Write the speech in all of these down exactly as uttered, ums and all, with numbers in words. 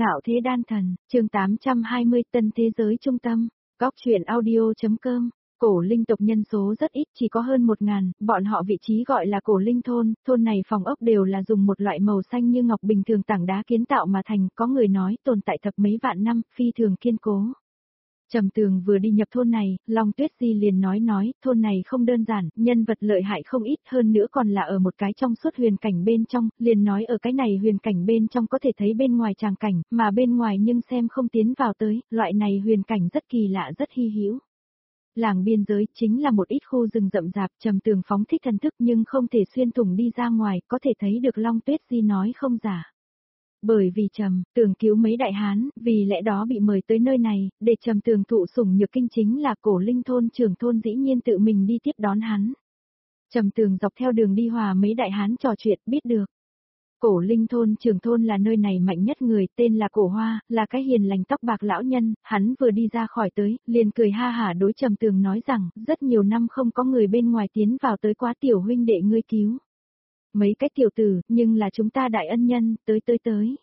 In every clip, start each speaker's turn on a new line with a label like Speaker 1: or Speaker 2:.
Speaker 1: Ngạo thế đan thần, chương tám trăm hai mươi Tân Thế Giới Trung Tâm, góc truyện audio.com. Cổ linh tộc nhân số rất ít, chỉ có hơn một ngàn, bọn họ vị trí gọi là cổ linh thôn, thôn này phòng ốc đều là dùng một loại màu xanh như ngọc bình thường tảng đá kiến tạo mà thành, có người nói tồn tại thập mấy vạn năm, phi thường kiên cố. Trầm Tường vừa đi nhập thôn này, Long Tuyết Di liền nói nói, thôn này không đơn giản, nhân vật lợi hại không ít, hơn nữa còn là ở một cái trong suốt huyền cảnh bên trong, liền nói ở cái này huyền cảnh bên trong có thể thấy bên ngoài tràng cảnh, mà bên ngoài nhưng xem không tiến vào tới, loại này huyền cảnh rất kỳ lạ rất hy hữu. Làng biên giới chính là một ít khu rừng rậm rạp, Trầm Tường phóng thích thần thức nhưng không thể xuyên thủng đi ra ngoài, có thể thấy được Long Tuyết Di nói không giả. Bởi vì Trầm Tường cứu mấy đại hán, vì lẽ đó bị mời tới nơi này, để Trầm Tường thụ sủng nhược kinh chính là cổ linh thôn trưởng thôn dĩ nhiên tự mình đi tiếp đón hắn. Trầm Tường dọc theo đường đi hòa mấy đại hán trò chuyện biết được. Cổ linh thôn trưởng thôn là nơi này mạnh nhất người, tên là Cổ Hoa, là cái hiền lành tóc bạc lão nhân, hắn vừa đi ra khỏi tới, liền cười ha hả đối Trầm Tường nói rằng, rất nhiều năm không có người bên ngoài tiến vào tới quá tiểu huynh đệ ngươi cứu. Mấy cái tiểu tử, nhưng là chúng ta đại ân nhân, tới tới tới.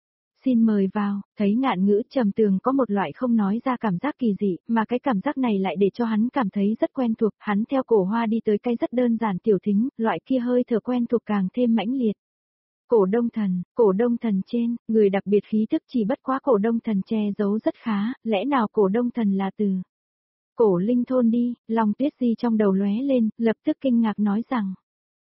Speaker 1: Xin mời vào, thấy Ngạn Ngữ Trầm Tường có một loại không nói ra cảm giác kỳ dị, mà cái cảm giác này lại để cho hắn cảm thấy rất quen thuộc, hắn theo Cổ Hoa đi tới cái rất đơn giản tiểu thính, loại kia hơi thở quen thuộc càng thêm mãnh liệt. Cổ Đông Thần, Cổ Đông Thần trên, người đặc biệt khí thức chỉ bất quá Cổ Đông Thần che giấu rất khá, lẽ nào Cổ Đông Thần là từ Cổ Linh thôn đi, Long Tuyết Di trong đầu lóe lên, lập tức kinh ngạc nói rằng.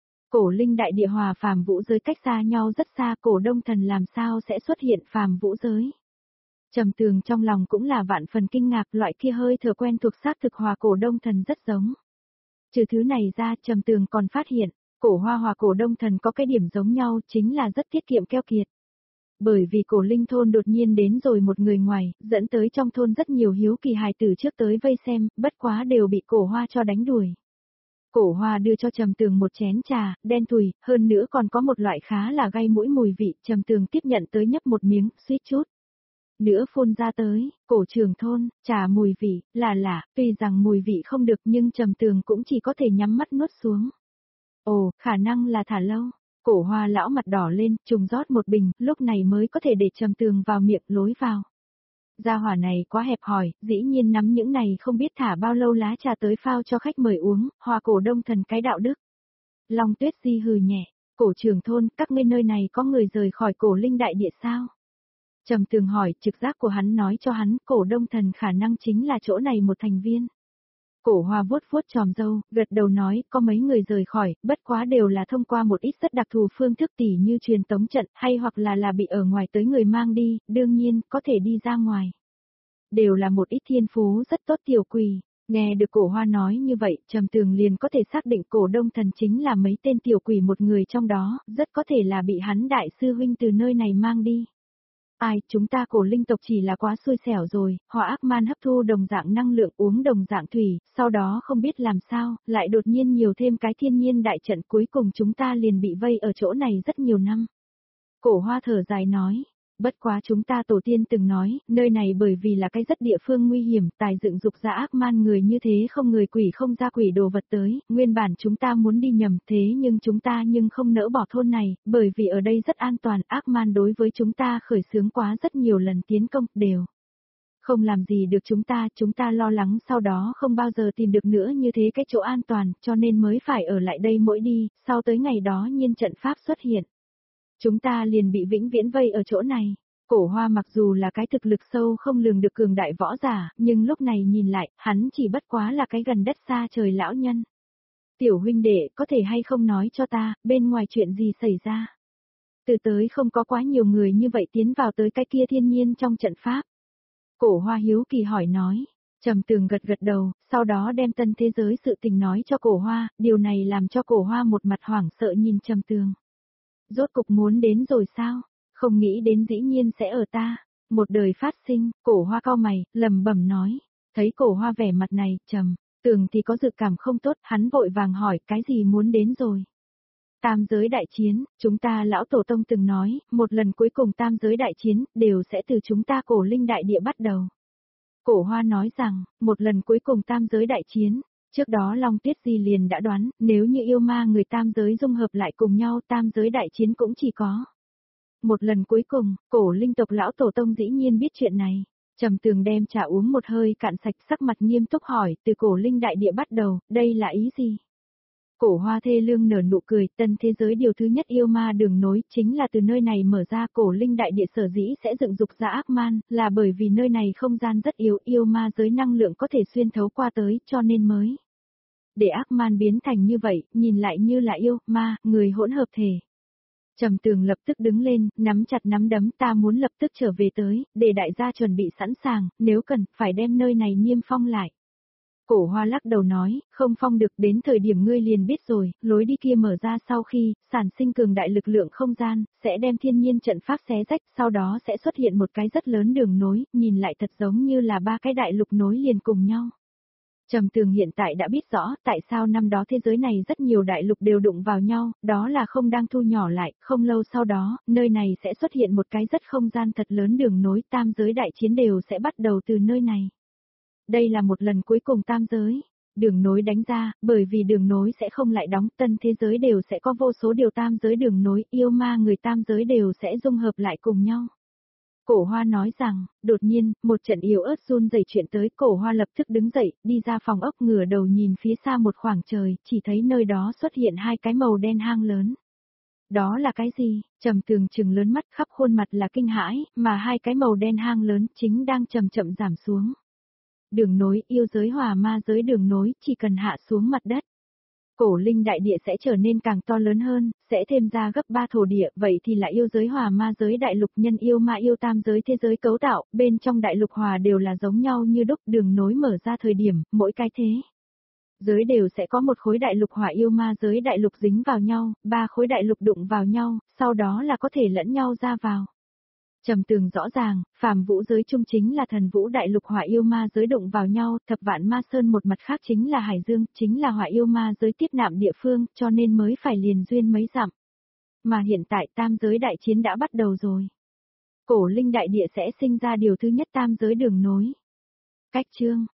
Speaker 1: Cổ linh đại địa hòa phàm vũ giới cách xa nhau rất xa, Cổ Đông Thần làm sao sẽ xuất hiện phàm vũ giới. Trầm Tường trong lòng cũng là vạn phần kinh ngạc, loại kia hơi thở quen thuộc xác thực hòa Cổ Đông Thần rất giống. Trừ thứ này ra, Trầm Tường còn phát hiện, Cổ Hoa hòa Cổ Đông Thần có cái điểm giống nhau, chính là rất tiết kiệm keo kiệt. Bởi vì cổ linh thôn đột nhiên đến rồi một người ngoài, dẫn tới trong thôn rất nhiều hiếu kỳ hài tử trước tới vây xem, bất quá đều bị Cổ Hoa cho đánh đuổi. Cổ Hoa đưa cho Trầm Tường một chén trà, đen thùi, hơn nữa còn có một loại khá là gây mũi mùi vị, Trầm Tường tiếp nhận tới nhấp một miếng, suýt chút nữa phun ra tới, Cổ trưởng thôn, trà mùi vị, là lạ, tuy rằng mùi vị không được nhưng Trầm Tường cũng chỉ có thể nhắm mắt nuốt xuống. Ồ, khả năng là thả lâu. Cổ Hoa lão mặt đỏ lên, trùng rót một bình, lúc này mới có thể để Trầm Tường vào miệng lối vào. Gia hỏa này quá hẹp hòi, dĩ nhiên nắm những này không biết thả bao lâu lá trà tới phao cho khách mời uống, hòa Cổ Đông Thần cái đạo đức. Long Tuyết Di hừ nhẹ, Cổ trưởng thôn, các ngươi nơi này có người rời khỏi Cổ linh đại địa sao? Trầm Tường hỏi, trực giác của hắn nói cho hắn, Cổ Đông Thần khả năng chính là chỗ này một thành viên. Cổ Hoa vuốt vuốt tròm râu, gật đầu nói, có mấy người rời khỏi, bất quá đều là thông qua một ít rất đặc thù phương thức tỉ như truyền tống trận, hay hoặc là là bị ở ngoài tới người mang đi, đương nhiên, có thể đi ra ngoài. Đều là một ít thiên phú rất tốt tiểu quỷ. Nghe được Cổ Hoa nói như vậy, Trầm Tường liền có thể xác định Cổ Đông Thần chính là mấy tên tiểu quỷ một người trong đó, rất có thể là bị hắn đại sư huynh từ nơi này mang đi. Ai, chúng ta cổ linh tộc chỉ là quá xui xẻo rồi, họ ác man hấp thu đồng dạng năng lượng uống đồng dạng thủy, sau đó không biết làm sao, lại đột nhiên nhiều thêm cái thiên nhiên đại trận cuối cùng chúng ta liền bị vây ở chỗ này rất nhiều năm. Cổ Hoa thở dài nói, bất quá chúng ta tổ tiên từng nói, nơi này bởi vì là cái rất địa phương nguy hiểm, tài dựng dục ra ác man người như thế không người quỷ không ra quỷ đồ vật tới, nguyên bản chúng ta muốn đi nhầm thế nhưng chúng ta nhưng không nỡ bỏ thôn này, bởi vì ở đây rất an toàn, ác man đối với chúng ta khởi xướng quá rất nhiều lần tiến công, đều không làm gì được chúng ta, chúng ta lo lắng sau đó không bao giờ tìm được nữa như thế cái chỗ an toàn, cho nên mới phải ở lại đây mỗi đi, sau tới ngày đó nhiên trận pháp xuất hiện. Chúng ta liền bị vĩnh viễn vây ở chỗ này. Cổ Hoa mặc dù là cái thực lực sâu không lường được cường đại võ giả, nhưng lúc này nhìn lại, hắn chỉ bất quá là cái gần đất xa trời lão nhân. Tiểu huynh đệ, có thể hay không nói cho ta, bên ngoài chuyện gì xảy ra? Từ tới không có quá nhiều người như vậy tiến vào tới cái kia thiên nhiên trong trận pháp. Cổ Hoa hiếu kỳ hỏi nói. Trầm Tường gật gật đầu, sau đó đem tân thế giới sự tình nói cho Cổ Hoa, điều này làm cho Cổ Hoa một mặt hoảng sợ nhìn Trầm Tường. Rốt cục muốn đến rồi sao? Không nghĩ đến dĩ nhiên sẽ ở ta. Một đời phát sinh, Cổ Hoa cau mày, lẩm bẩm nói. Thấy Cổ Hoa vẻ mặt này, Trầm Tường thì có dự cảm không tốt, hắn vội vàng hỏi, cái gì muốn đến rồi? Tam giới đại chiến, chúng ta lão tổ tông từng nói, một lần cuối cùng tam giới đại chiến, đều sẽ từ chúng ta cổ linh đại địa bắt đầu. Cổ Hoa nói rằng, một lần cuối cùng tam giới đại chiến, trước đó Long Tuyết Di liền đã đoán, nếu như yêu ma người tam giới dung hợp lại cùng nhau tam giới đại chiến cũng chỉ có Một lần cuối cùng, cổ linh tộc lão tổ tông dĩ nhiên biết chuyện này. Trầm Tường đem trà uống một hơi cạn sạch, sắc mặt nghiêm túc hỏi, từ cổ linh đại địa bắt đầu, đây là ý gì? Cổ Hoa thê lương nở nụ cười, tân thế giới điều thứ nhất yêu ma đường nối, chính là từ nơi này mở ra. Cổ linh đại địa sở dĩ sẽ dựng dục ra ác man, là bởi vì nơi này không gian rất yếu, yêu ma giới năng lượng có thể xuyên thấu qua tới, cho nên mới để ác man biến thành như vậy, nhìn lại như là yêu, ma, người hỗn hợp thể. Trầm Tường lập tức đứng lên, nắm chặt nắm đấm, ta muốn lập tức trở về tới, để đại gia chuẩn bị sẵn sàng, nếu cần, phải đem nơi này niêm phong lại. Cổ Hoa lắc đầu nói, không phong được, đến thời điểm ngươi liền biết rồi, lối đi kia mở ra sau khi, sản sinh cường đại lực lượng không gian, sẽ đem thiên nhiên trận pháp xé rách, sau đó sẽ xuất hiện một cái rất lớn đường nối, nhìn lại thật giống như là ba cái đại lục nối liền cùng nhau. Trầm Tường hiện tại đã biết rõ tại sao năm đó thế giới này rất nhiều đại lục đều đụng vào nhau, đó là không đang thu nhỏ lại, không lâu sau đó, nơi này sẽ xuất hiện một cái rất không gian thật lớn đường nối, tam giới đại chiến đều sẽ bắt đầu từ nơi này. Đây là một lần cuối cùng tam giới, đường nối đánh ra, bởi vì đường nối sẽ không lại đóng, tân thế giới đều sẽ có vô số điều tam giới đường nối, yêu ma người tam giới đều sẽ dung hợp lại cùng nhau. Cổ Hoa nói rằng, đột nhiên, một trận yếu ớt run rẩy chuyện tới, Cổ Hoa lập tức đứng dậy, đi ra phòng ốc, ngửa đầu nhìn phía xa một khoảng trời, chỉ thấy nơi đó xuất hiện hai cái màu đen hang lớn. Đó là cái gì? Trầm Tường trừng lớn mắt, khắp khuôn mặt là kinh hãi, mà hai cái màu đen hang lớn chính đang chậm chậm giảm xuống. Đường nối, yêu giới hòa ma giới đường nối, chỉ cần hạ xuống mặt đất. Cổ linh đại địa sẽ trở nên càng to lớn hơn, sẽ thêm ra gấp ba thổ địa, vậy thì là yêu giới hòa ma giới đại lục, nhân yêu ma yêu tam giới thế giới cấu tạo, bên trong đại lục hòa đều là giống nhau như đúc, đường nối mở ra thời điểm, mỗi cái thế giới đều sẽ có một khối đại lục hỏa yêu ma giới đại lục dính vào nhau, ba khối đại lục đụng vào nhau, sau đó là có thể lẫn nhau ra vào. Trầm Tường rõ ràng, phàm vũ giới chung chính là thần vũ đại lục hỏa yêu ma giới đụng vào nhau, thập vạn ma sơn một mặt khác chính là hải dương, chính là hỏa yêu ma giới tiếp nạm địa phương, cho nên mới phải liền duyên mấy dặm. Mà hiện tại tam giới đại chiến đã bắt đầu rồi. Cổ linh đại địa sẽ sinh ra điều thứ nhất tam giới đường nối. Cách chương